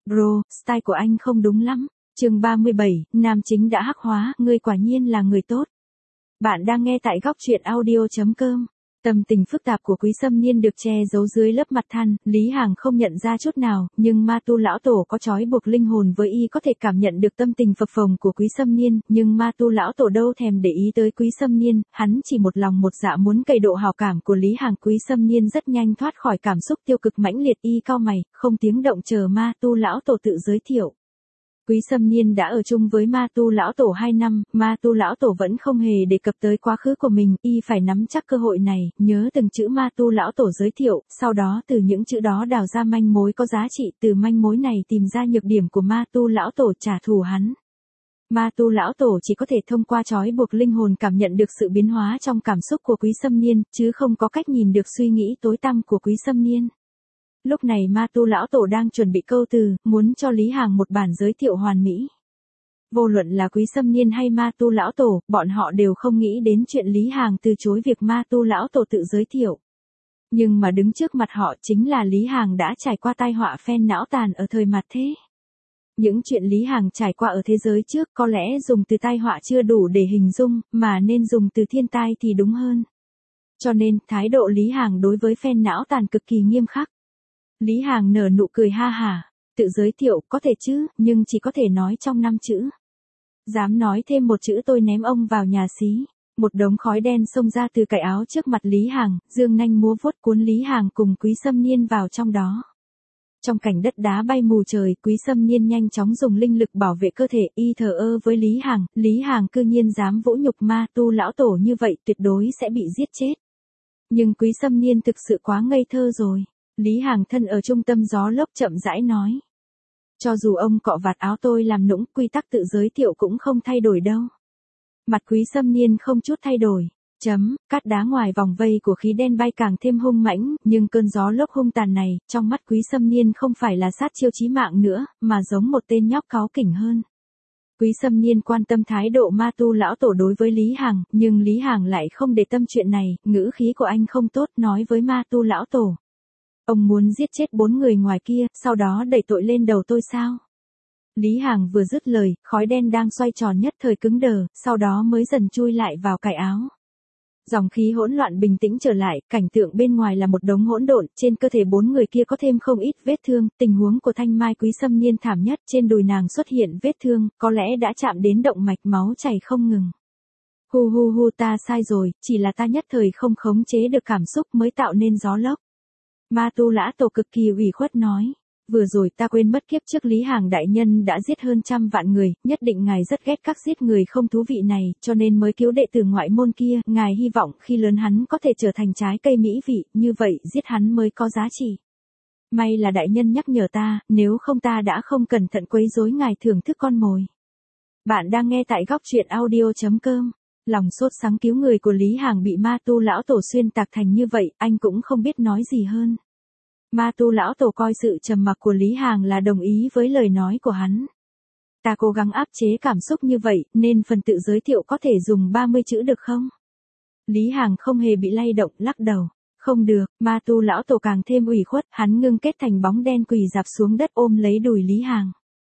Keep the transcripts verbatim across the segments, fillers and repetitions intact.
Bro, style của anh không đúng lắm. Chương ba mươi bảy, nam chính đã hắc hóa, ngươi quả nhiên là người tốt. Bạn đang nghe tại góc truyện audio chấm com. Tâm tình phức tạp của Quý Sâm Niên được che giấu dưới lớp mặt than, Lý Hàng không nhận ra chút nào, nhưng ma tu lão tổ có trói buộc linh hồn với y có thể cảm nhận được tâm tình phập phồng của Quý Sâm Niên, nhưng ma tu lão tổ đâu thèm để ý tới Quý Sâm Niên, hắn chỉ một lòng một dạ muốn cày độ hào cảm của Lý Hàng. Quý Sâm Niên rất nhanh thoát khỏi cảm xúc tiêu cực mãnh liệt, y cau mày, không tiếng động chờ ma tu lão tổ tự giới thiệu. Quý Sâm Niên đã ở chung với ma tu lão tổ hai năm, ma tu lão tổ vẫn không hề đề cập tới quá khứ của mình, y phải nắm chắc cơ hội này, nhớ từng chữ ma tu lão tổ giới thiệu, sau đó từ những chữ đó đào ra manh mối có giá trị, từ manh mối này tìm ra nhược điểm của ma tu lão tổ trả thù hắn. Ma tu lão tổ chỉ có thể thông qua trói buộc linh hồn cảm nhận được sự biến hóa trong cảm xúc của Quý Sâm Niên, chứ không có cách nhìn được suy nghĩ tối tăm của Quý Sâm Niên. Lúc này ma tu lão tổ đang chuẩn bị câu từ, muốn cho Lý Hàng một bản giới thiệu hoàn mỹ. Vô luận là Quý Sâm Niên hay ma tu lão tổ, bọn họ đều không nghĩ đến chuyện Lý Hàng từ chối việc ma tu lão tổ tự giới thiệu. Nhưng mà đứng trước mặt họ chính là Lý Hàng đã trải qua tai họa phen não tàn ở thời mạt thế. Những chuyện Lý Hàng trải qua ở thế giới trước có lẽ dùng từ tai họa chưa đủ để hình dung, mà nên dùng từ thiên tai thì đúng hơn. Cho nên, thái độ Lý Hàng đối với phen não tàn cực kỳ nghiêm khắc. Lý Hàng nở nụ cười ha hả, tự giới thiệu có thể chứ, nhưng chỉ có thể nói trong năm chữ. Dám nói thêm một chữ tôi ném ông vào nhà xí. Một đống khói đen xông ra từ cài áo trước mặt Lý Hàng, dương nanh múa vuốt cuốn Lý Hàng cùng Quý Sâm Niên vào trong đó. Trong cảnh đất đá bay mù trời, Quý Sâm Niên nhanh chóng dùng linh lực bảo vệ cơ thể, y thờ ơ với Lý Hàng, Lý Hàng cư nhiên dám vũ nhục ma tu lão tổ như vậy tuyệt đối sẽ bị giết chết. Nhưng Quý Sâm Niên thực sự quá ngây thơ rồi. Lý Hàng thân ở trung tâm gió lốc chậm rãi nói. Cho dù ông cọ vạt áo tôi làm nũng, quy tắc tự giới thiệu cũng không thay đổi đâu. Mặt Quý Sâm Niên không chút thay đổi. Chấm, cát đá ngoài vòng vây của khí đen bay càng thêm hung mãnh, nhưng cơn gió lốc hung tàn này, trong mắt Quý Sâm Niên không phải là sát chiêu chí mạng nữa, mà giống một tên nhóc cáu kỉnh hơn. Quý Sâm Niên quan tâm thái độ ma tu lão tổ đối với Lý Hàng, nhưng Lý Hàng lại không để tâm chuyện này, ngữ khí của anh không tốt nói với ma tu lão tổ. Ông muốn giết chết bốn người ngoài kia, sau đó đẩy tội lên đầu tôi sao? Lý Hàng vừa dứt lời, khói đen đang xoay tròn nhất thời cứng đờ, sau đó mới dần chui lại vào cài áo. Dòng khí hỗn loạn bình tĩnh trở lại, cảnh tượng bên ngoài là một đống hỗn độn, trên cơ thể bốn người kia có thêm không ít vết thương, tình huống của Thanh Mai Quý Sâm Niên thảm nhất, trên đùi nàng xuất hiện vết thương, có lẽ đã chạm đến động mạch, máu chảy không ngừng. Hu hu hu, ta sai rồi, chỉ là ta nhất thời không khống chế được cảm xúc mới tạo nên gió lốc. Ma tu lã tổ cực kỳ ủy khuất nói. Vừa rồi ta quên mất kiếp trước Lý Hàng đại nhân đã giết hơn trăm vạn người, nhất định ngài rất ghét các giết người không thú vị này, cho nên mới cứu đệ tử ngoại môn kia, ngài hy vọng khi lớn hắn có thể trở thành trái cây mỹ vị, như vậy giết hắn mới có giá trị. May là đại nhân nhắc nhở ta, nếu không ta đã không cẩn thận quấy rối ngài thưởng thức con mồi. Bạn đang nghe tại góc truyện audio chấm com. Lòng sốt sắng cứu người của Lý Hàng bị ma tu lão tổ xuyên tạc thành như vậy, anh cũng không biết nói gì hơn. Ma tu lão tổ coi sự trầm mặc của Lý Hàng là đồng ý với lời nói của hắn. Ta cố gắng áp chế cảm xúc như vậy, nên phần tự giới thiệu có thể dùng ba mươi chữ được không? Lý Hàng không hề bị lay động, lắc đầu. Không được, ma tu lão tổ càng thêm ủy khuất, hắn ngưng kết thành bóng đen quỳ dạp xuống đất ôm lấy đùi Lý Hàng.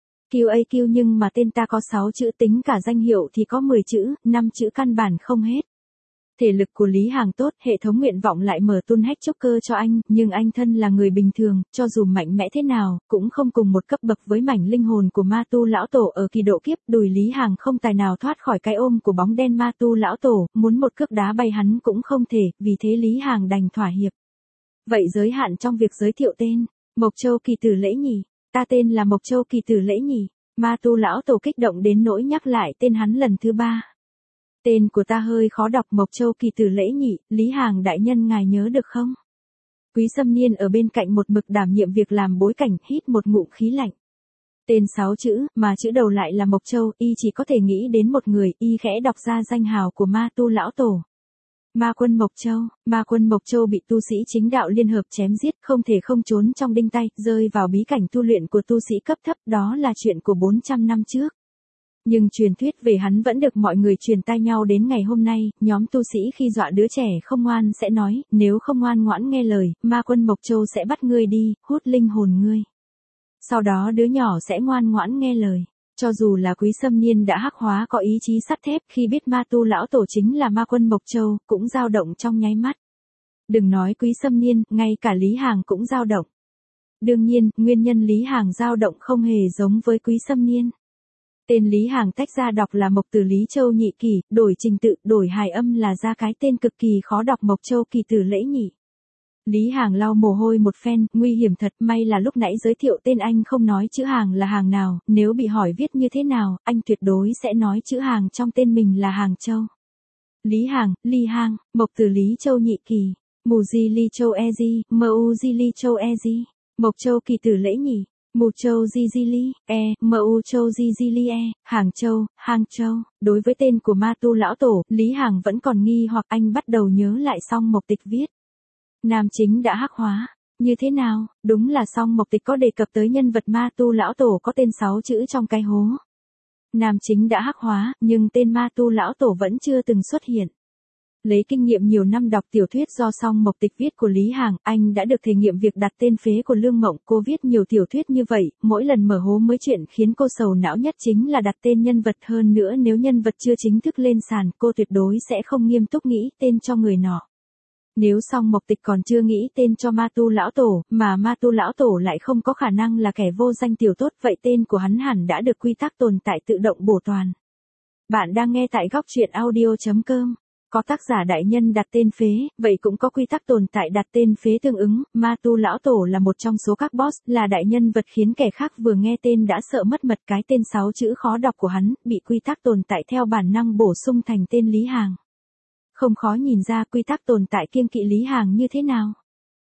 Q A Q nhưng mà tên ta có sáu chữ, tính cả danh hiệu thì có mười chữ, năm chữ căn bản không hết. Thể lực của Lý Hàng tốt, hệ thống nguyện vọng lại mở tuôn hết chốc cơ cho anh, nhưng anh thân là người bình thường, cho dù mạnh mẽ thế nào, cũng không cùng một cấp bậc với mảnh linh hồn của ma tu lão tổ ở kỳ độ kiếp. Đùi Lý Hàng không tài nào thoát khỏi cái ôm của bóng đen ma tu lão tổ, muốn một cước đá bay hắn cũng không thể, vì thế Lý Hàng đành thỏa hiệp. Vậy giới hạn trong việc giới thiệu tên, Mộc Châu Kỳ Tử Lễ nhỉ? Ta tên là Mộc Châu Kỳ Tử Lễ nhỉ? Ma tu lão tổ kích động đến nỗi nhắc lại tên hắn lần thứ ba. Tên của ta hơi khó đọc, Mộc Châu Kỳ Tử Lễ nhỉ, Lý Hàng đại nhân ngài nhớ được không? Quý Sâm Niên ở bên cạnh một mực đảm nhiệm việc làm bối cảnh, hít một ngụm khí lạnh. Tên sáu chữ, mà chữ đầu lại là Mộc Châu, y chỉ có thể nghĩ đến một người, y khẽ đọc ra danh hào của ma tu lão tổ. Ma quân Mộc Châu, ma quân Mộc Châu bị tu sĩ chính đạo liên hợp chém giết, không thể không trốn trong đinh tay, rơi vào bí cảnh tu luyện của tu sĩ cấp thấp, đó là chuyện của bốn trăm năm trước. Nhưng truyền thuyết về hắn vẫn được mọi người truyền tai nhau đến ngày hôm nay, nhóm tu sĩ khi dọa đứa trẻ không ngoan sẽ nói, nếu không ngoan ngoãn nghe lời, ma quân Mộc Châu sẽ bắt ngươi đi, hút linh hồn ngươi. Sau đó đứa nhỏ sẽ ngoan ngoãn nghe lời. Cho dù là Quý Sâm Niên đã hắc hóa có ý chí sắt thép khi biết ma tu lão tổ chính là ma quân Mộc Châu, cũng dao động trong nháy mắt. Đừng nói Quý Sâm Niên, ngay cả Lý Hàng cũng dao động. Đương nhiên, nguyên nhân Lý Hàng dao động không hề giống với Quý Sâm Niên. Tên Lý Hàng tách ra đọc là Mộc từ Lý Châu Nhị Kỳ, đổi trình tự, đổi hài âm là ra cái tên cực kỳ khó đọc Mộc Châu Kỳ Tử Lễ Nhị. Lý Hàng lau mồ hôi một phen, nguy hiểm thật, may là lúc nãy giới thiệu tên anh không nói chữ Hàng là Hàng nào, nếu bị hỏi viết như thế nào, anh tuyệt đối sẽ nói chữ Hàng trong tên mình là Hàng Châu. Lý Hàng, Ly Hang, Mộc từ Lý Châu Nhị Kỳ, Mù Di Ly Châu E Di, Mu Di Ly Châu E Di, Mộc Châu Kỳ Tử Lễ Nhị, Mù Châu Di Di Ly, E, Mu Châu Di Di Ly E, Hàng Châu, Hàng Châu. Đối với tên của ma tu lão tổ, Lý Hàng vẫn còn nghi hoặc anh bắt đầu nhớ lại Song Mộc Tịch viết. Nam chính đã hắc hóa. Như thế nào? Đúng là Song Mộc Tịch có đề cập tới nhân vật ma tu lão tổ có tên sáu chữ trong cái hố. Nam chính đã hắc hóa, nhưng tên ma tu lão tổ vẫn chưa từng xuất hiện. Lấy kinh nghiệm nhiều năm đọc tiểu thuyết do Song Mộc Tịch viết của Lý Hàng, anh đã được thể nghiệm việc đặt tên phế của Lương Mộng. Cô viết nhiều tiểu thuyết như vậy, mỗi lần mở hố mới chuyện khiến cô sầu não nhất chính là đặt tên nhân vật, hơn nữa nếu nhân vật chưa chính thức lên sàn, cô tuyệt đối sẽ không nghiêm túc nghĩ tên cho người nọ. Nếu Song Mộc Tịch còn chưa nghĩ tên cho ma tu lão tổ, mà ma tu lão tổ lại không có khả năng là kẻ vô danh tiểu tốt, vậy tên của hắn hẳn đã được quy tắc tồn tại tự động bổ toàn. Bạn đang nghe tại góc truyện audio chấm com. Có tác giả đại nhân đặt tên phế, vậy cũng có quy tắc tồn tại đặt tên phế tương ứng. Ma tu lão tổ là một trong số các boss, là đại nhân vật khiến kẻ khác vừa nghe tên đã sợ mất mật. Cái tên sáu chữ khó đọc của hắn, bị quy tắc tồn tại theo bản năng bổ sung thành tên Lý Hàng. Không khó nhìn ra quy tắc tồn tại kiêng kỵ Lý Hàng như thế nào.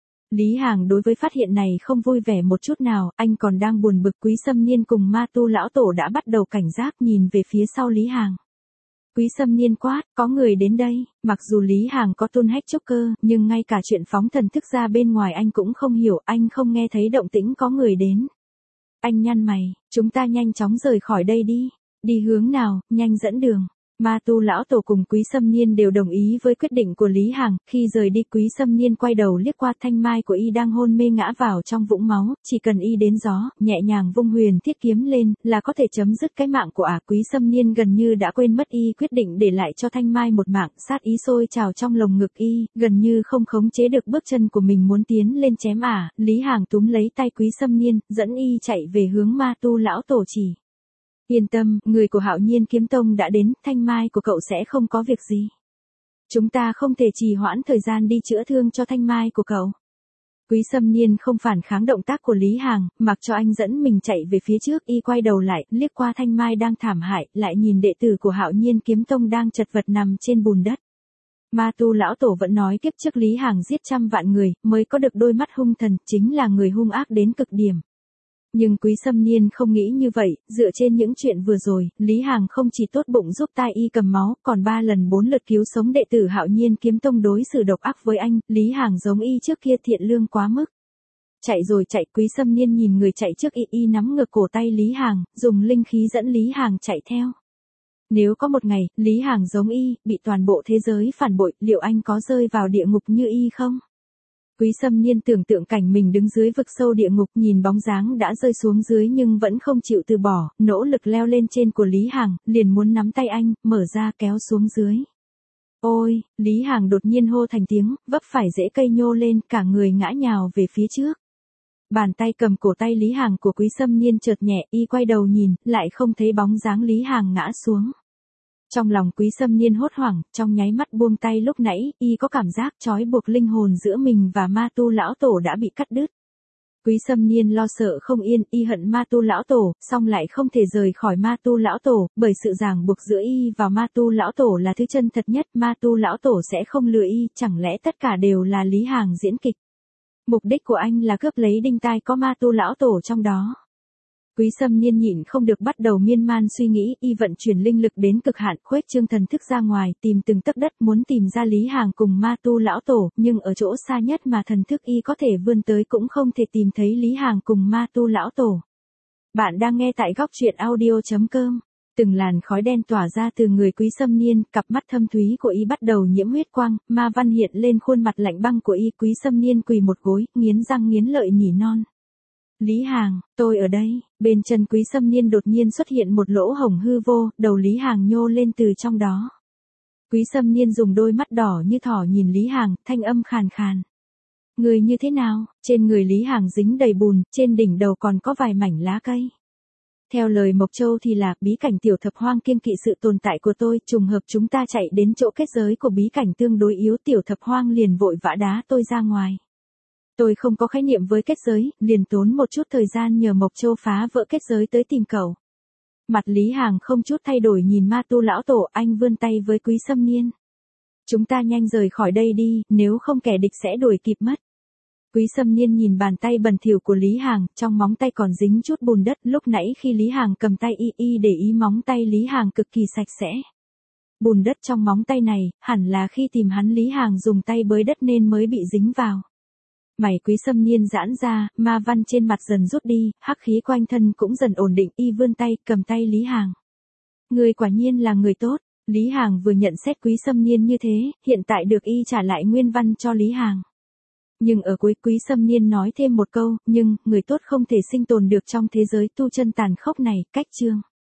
Lý Hàng đối với phát hiện này không vui vẻ một chút nào, anh còn đang buồn bực. Quý Sâm Niên cùng ma tu lão tổ đã bắt đầu cảnh giác nhìn về phía sau Lý Hàng. Quý Sâm Niên quát, có người đến đây. Mặc dù Lý Hàng có tuôn hách chốc cơ, nhưng ngay cả chuyện phóng thần thức ra bên ngoài anh cũng không hiểu, anh không nghe thấy động tĩnh có người đến. Anh nhăn mày, chúng ta nhanh chóng rời khỏi đây đi. Đi hướng nào, nhanh dẫn đường. Ma tu lão tổ cùng Quý Sâm Niên đều đồng ý với quyết định của Lý Hàng. Khi rời đi, Quý Sâm Niên quay đầu liếc qua thanh mai của y đang hôn mê ngã vào trong vũng máu, chỉ cần y đến gió, nhẹ nhàng vung huyền thiết kiếm lên, là có thể chấm dứt cái mạng của ả. Quý Sâm Niên gần như đã quên mất y quyết định để lại cho thanh mai một mạng, sát ý sôi trào trong lồng ngực y, gần như không khống chế được bước chân của mình muốn tiến lên chém ả. Lý Hàng túm lấy tay Quý Sâm Niên, dẫn y chạy về hướng ma tu lão tổ chỉ. Yên tâm, người của Hạo Nhiên Kiếm Tông đã đến, thanh mai của cậu sẽ không có việc gì. Chúng ta không thể trì hoãn thời gian đi chữa thương cho thanh mai của cậu. Quý Sâm Niên không phản kháng động tác của Lý Hàng, mặc cho anh dẫn mình chạy về phía trước. Y quay đầu lại, liếc qua thanh mai đang thảm hại, lại nhìn đệ tử của Hạo Nhiên Kiếm Tông đang chật vật nằm trên bùn đất. Ma tu lão tổ vẫn nói kiếp trước Lý Hàng giết trăm vạn người, mới có được đôi mắt hung thần, chính là người hung ác đến cực điểm. Nhưng Quý Sâm Niên không nghĩ như vậy, dựa trên những chuyện vừa rồi, Lý Hàng không chỉ tốt bụng giúp tai y cầm máu, còn ba lần bốn lượt cứu sống đệ tử Hạo Nhiên Kiếm Tông đối xử độc ác với anh. Lý Hàng giống y trước kia thiện lương quá mức. Chạy rồi chạy, Quý Sâm Niên nhìn người chạy trước y, y nắm ngược cổ tay Lý Hàng, dùng linh khí dẫn Lý Hàng chạy theo. Nếu có một ngày, Lý Hàng giống y, bị toàn bộ thế giới phản bội, liệu anh có rơi vào địa ngục như y không? Quý Sâm Niên tưởng tượng cảnh mình đứng dưới vực sâu địa ngục, nhìn bóng dáng đã rơi xuống dưới nhưng vẫn không chịu từ bỏ, nỗ lực leo lên trên của Lý Hàng, liền muốn nắm tay anh, mở ra kéo xuống dưới. Ôi, Lý Hàng đột nhiên hô thành tiếng, vấp phải rễ cây nhô lên, cả người ngã nhào về phía trước. Bàn tay cầm cổ tay Lý Hàng của Quý Sâm Niên chợt nhẹ, y quay đầu nhìn, lại không thấy bóng dáng Lý Hàng ngã xuống. Trong lòng Quý Sâm Niên hốt hoảng, trong nháy mắt buông tay lúc nãy, y có cảm giác trói buộc linh hồn giữa mình và ma tu lão tổ đã bị cắt đứt. Quý Sâm Niên lo sợ không yên, y hận ma tu lão tổ, song lại không thể rời khỏi ma tu lão tổ, bởi sự ràng buộc giữa y và ma tu lão tổ là thứ chân thật nhất, ma tu lão tổ sẽ không lừa y, chẳng lẽ tất cả đều là Lý Hàng diễn kịch. Mục đích của anh là cướp lấy đinh tai có ma tu lão tổ trong đó. Quý Sâm Niên nhịn không được bắt đầu miên man suy nghĩ, y vận chuyển linh lực đến cực hạn, khuếch trương thần thức ra ngoài, tìm từng tấc đất muốn tìm ra Lý Hàng cùng ma tu lão tổ, nhưng ở chỗ xa nhất mà thần thức y có thể vươn tới cũng không thể tìm thấy Lý Hàng cùng ma tu lão tổ. Bạn đang nghe tại góc truyện audio chấm com. Từng làn khói đen tỏa ra từ người Quý Sâm Niên, cặp mắt thâm thúy của y bắt đầu nhiễm huyết quang, ma văn hiện lên khuôn mặt lạnh băng của y. Quý Sâm Niên quỳ một gối, nghiến răng nghiến lợi nhỉ non. Lý Hàng, tôi ở đây, bên chân Quý Xâm Niên đột nhiên xuất hiện một lỗ hổng hư vô, đầu Lý Hàng nhô lên từ trong đó. Quý Xâm Niên dùng đôi mắt đỏ như thỏ nhìn Lý Hàng, thanh âm khàn khàn. Người như thế nào? Trên người Lý Hàng dính đầy bùn, trên đỉnh đầu còn có vài mảnh lá cây. Theo lời Mộc Châu thì là, bí cảnh tiểu thập hoang kiêng kỵ sự tồn tại của tôi, trùng hợp chúng ta chạy đến chỗ kết giới của bí cảnh tương đối yếu, tiểu thập hoang liền vội vã đá tôi ra ngoài. Tôi không có khái niệm với kết giới, liền tốn một chút thời gian nhờ Mộc Châu phá vỡ kết giới tới tìm cậu. Mặt Lý Hàng không chút thay đổi nhìn ma tu lão tổ, anh vươn tay với Quý Xâm Niên. Chúng ta nhanh rời khỏi đây đi, nếu không kẻ địch sẽ đuổi kịp mất. Quý Xâm Niên nhìn bàn tay bẩn thỉu của Lý Hàng, trong móng tay còn dính chút bùn đất, lúc nãy khi Lý Hàng cầm tay y y để ý móng tay Lý Hàng cực kỳ sạch sẽ. Bùn đất trong móng tay này, hẳn là khi tìm hắn Lý Hàng dùng tay bới đất nên mới bị dính vào. Mày Quý Xâm Niên giãn ra, ma văn trên mặt dần rút đi, hắc khí quanh thân cũng dần ổn định, y vươn tay, cầm tay Lý Hàng. Người quả nhiên là người tốt, Lý Hàng vừa nhận xét Quý Xâm Niên như thế, hiện tại được y trả lại nguyên văn cho Lý Hàng. Nhưng ở cuối Quý Xâm Niên nói thêm một câu, nhưng, người tốt không thể sinh tồn được trong thế giới tu chân tàn khốc này, cách chương.